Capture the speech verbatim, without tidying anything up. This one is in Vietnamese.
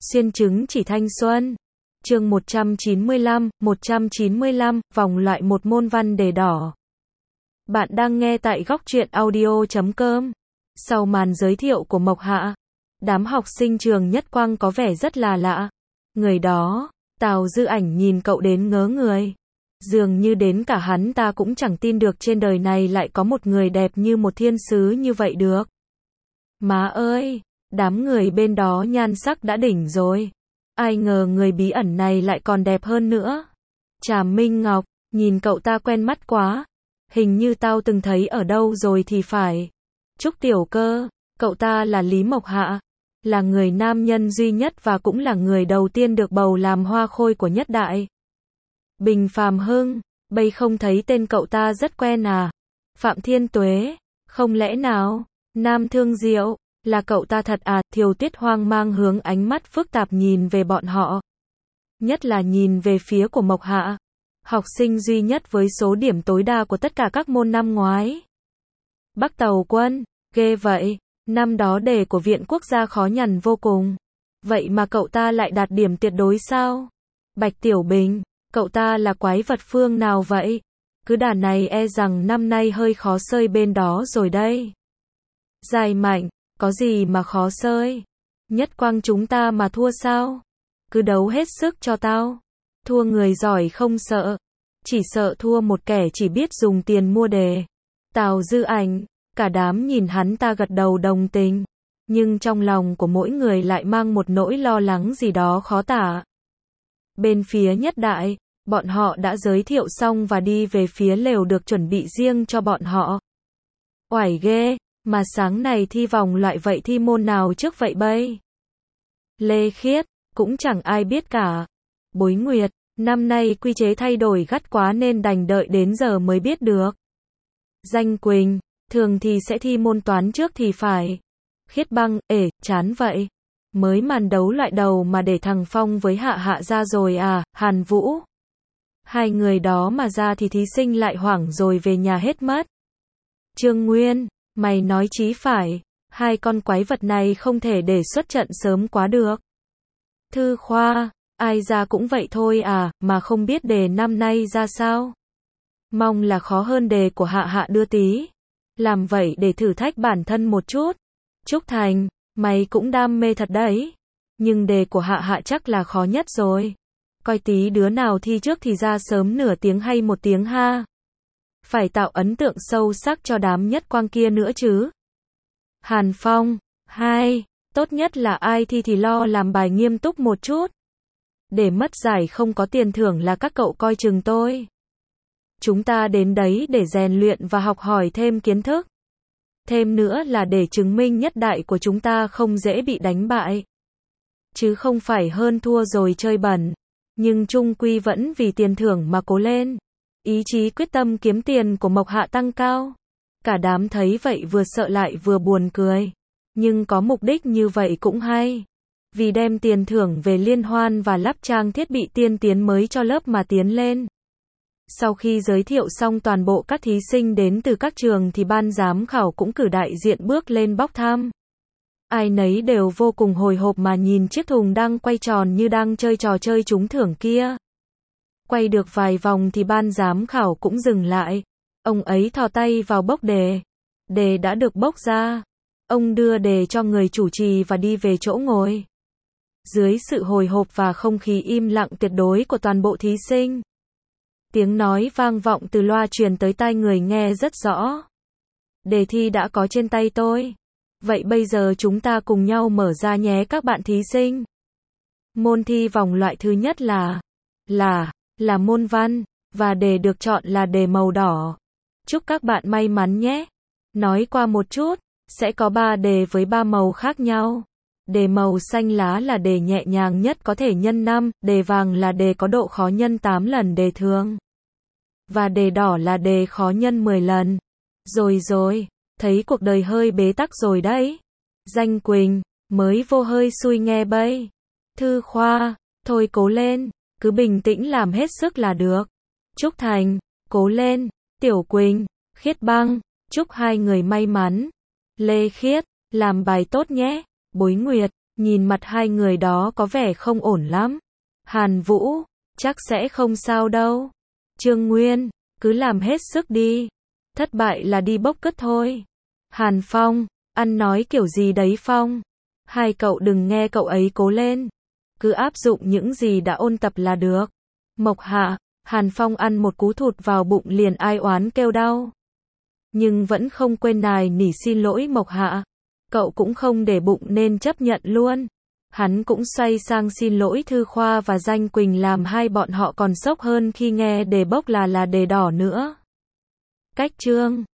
Xuyên chứng chỉ thanh xuân. Chương một trăm chín mươi lăm, một trăm chín mươi lăm, vòng loại một môn văn đề đỏ. Bạn đang nghe tại góc truyện audio chấm com. Sau màn giới thiệu của Mộc Hạ, đám học sinh trường Nhất Quang có vẻ rất là lạ. Người đó, Tào Dư Ảnh nhìn cậu đến ngớ người. Dường như đến cả hắn ta cũng chẳng tin được trên đời này lại có một người đẹp như một thiên sứ như vậy được. Má ơi, đám người bên đó nhan sắc đã đỉnh rồi. Ai ngờ người bí ẩn này lại còn đẹp hơn nữa. Trảm Minh Ngọc, nhìn cậu ta quen mắt quá. Hình như tao từng thấy ở đâu rồi thì phải. Trúc Tiểu Cơ, cậu ta là Lý Mộc Hạ. Là người nam nhân duy nhất và cũng là người đầu tiên được bầu làm hoa khôi của Nhất Đại. Bình Phàm Hưng, bây không thấy tên cậu ta rất quen à. Phạm Thiên Tuế, không lẽ nào, Nam Thương Diệu, là cậu ta thật à. Thiều Tuyết hoang mang hướng ánh mắt phức tạp nhìn về bọn họ. Nhất là nhìn về phía của Mộc Hạ. Học sinh duy nhất với số điểm tối đa của tất cả các môn năm ngoái. Bắc Tàu Quân, ghê vậy, năm đó đề của Viện Quốc gia khó nhằn vô cùng. Vậy mà cậu ta lại đạt điểm tuyệt đối sao? Bạch Tiểu Bình, cậu ta là quái vật phương nào vậy? Cứ đà này e rằng năm nay hơi khó sơi bên đó rồi đây. Dài Mạnh, có gì mà khó sơi? Nhất Quang chúng ta mà thua sao? Cứ đấu hết sức cho tao. Thua người giỏi không sợ. Chỉ sợ thua một kẻ chỉ biết dùng tiền mua đề. Tào Dư Ảnh, cả đám nhìn hắn ta gật đầu đồng tình. Nhưng trong lòng của mỗi người lại mang một nỗi lo lắng gì đó khó tả. Bên phía Nhất Đại, bọn họ đã giới thiệu xong và đi về phía lều được chuẩn bị riêng cho bọn họ. Oải ghê, mà sáng này thi vòng loại vậy thi môn nào trước vậy bây? Lê Khiết, cũng chẳng ai biết cả. Bối Nguyệt, năm nay quy chế thay đổi gắt quá nên đành đợi đến giờ mới biết được. Danh Quỳnh, thường thì sẽ thi môn toán trước thì phải. Khiết Băng, ể, chán vậy. Mới màn đấu loại đầu mà để thằng Phong với Hạ Hạ ra rồi à. Hàn Vũ, hai người đó mà ra thì thí sinh lại hoảng rồi về nhà hết mất. Trương Nguyên, mày nói chí phải, hai con quái vật này không thể để xuất trận sớm quá được. Thư Khoa, ai ra cũng vậy thôi à, mà không biết đề năm nay ra sao. Mong là khó hơn đề của Hạ Hạ đưa tí. Làm vậy để thử thách bản thân một chút. Trúc Thành, mày cũng đam mê thật đấy. Nhưng đề của Hạ Hạ chắc là khó nhất rồi. Coi tí đứa nào thi trước thì ra sớm nửa tiếng hay một tiếng ha. Phải tạo ấn tượng sâu sắc cho đám Nhất Quang kia nữa chứ. Hàn Phong, hai, tốt nhất là ai thi thì lo làm bài nghiêm túc một chút. Để mất giải không có tiền thưởng là các cậu coi chừng tôi. Chúng ta đến đấy để rèn luyện và học hỏi thêm kiến thức. Thêm nữa là để chứng minh Nhất Đại của chúng ta không dễ bị đánh bại. Chứ không phải hơn thua rồi chơi bẩn. Nhưng chung quy vẫn vì tiền thưởng mà cố lên. Ý chí quyết tâm kiếm tiền của Mộc Hạ tăng cao. Cả đám thấy vậy vừa sợ lại vừa buồn cười. Nhưng có mục đích như vậy cũng hay. Vì đem tiền thưởng về liên hoan và lắp trang thiết bị tiên tiến mới cho lớp mà tiến lên. Sau khi giới thiệu xong toàn bộ các thí sinh đến từ các trường thì ban giám khảo cũng cử đại diện bước lên bốc thăm. Ai nấy đều vô cùng hồi hộp mà nhìn chiếc thùng đang quay tròn như đang chơi trò chơi trúng thưởng kia. Quay được vài vòng thì ban giám khảo cũng dừng lại. Ông ấy thò tay vào bốc đề. Đề đã được bốc ra. Ông đưa đề cho người chủ trì và đi về chỗ ngồi. Dưới sự hồi hộp và không khí im lặng tuyệt đối của toàn bộ thí sinh. Tiếng nói vang vọng từ loa truyền tới tai người nghe rất rõ. Đề thi đã có trên tay tôi. Vậy bây giờ chúng ta cùng nhau mở ra nhé các bạn thí sinh. Môn thi vòng loại thứ nhất là, là, là môn văn, và đề được chọn là đề màu đỏ. Chúc các bạn may mắn nhé. Nói qua một chút, sẽ có ba đề với ba màu khác nhau. Đề màu xanh lá là đề nhẹ nhàng nhất có thể nhân năm, đề vàng là đề có độ khó nhân tám lần đề thường. Và đề đỏ là đề khó nhân mười lần. Rồi rồi, thấy cuộc đời hơi bế tắc rồi đấy. Danh Quỳnh, mới vô hơi xui nghe bây. Thư Khoa, thôi cố lên, cứ bình tĩnh làm hết sức là được. Trúc Thành, cố lên. Tiểu Quỳnh, Khiết Băng, chúc hai người may mắn. Lê Khiết, làm bài tốt nhé. Bối Nguyệt, Nhìn mặt hai người đó có vẻ không ổn lắm. Hàn Vũ, chắc sẽ không sao đâu. Trương Nguyên, cứ làm hết sức đi. Thất bại là đi bốc cất thôi. Hàn Phong, ăn nói kiểu gì đấy Phong. Hai cậu đừng nghe cậu ấy cố lên. Cứ áp dụng những gì đã ôn tập là được. Mộc Hạ, Hàn Phong ăn một cú thụt vào bụng liền ai oán kêu đau. Nhưng vẫn không quên nài nỉ xin lỗi Mộc Hạ. Cậu cũng không để bụng nên chấp nhận luôn. Hắn cũng xoay sang xin lỗi Thư Khoa và Danh Quỳnh làm hai bọn họ còn sốc hơn khi nghe đề bốc là là đề đỏ nữa. Cách chương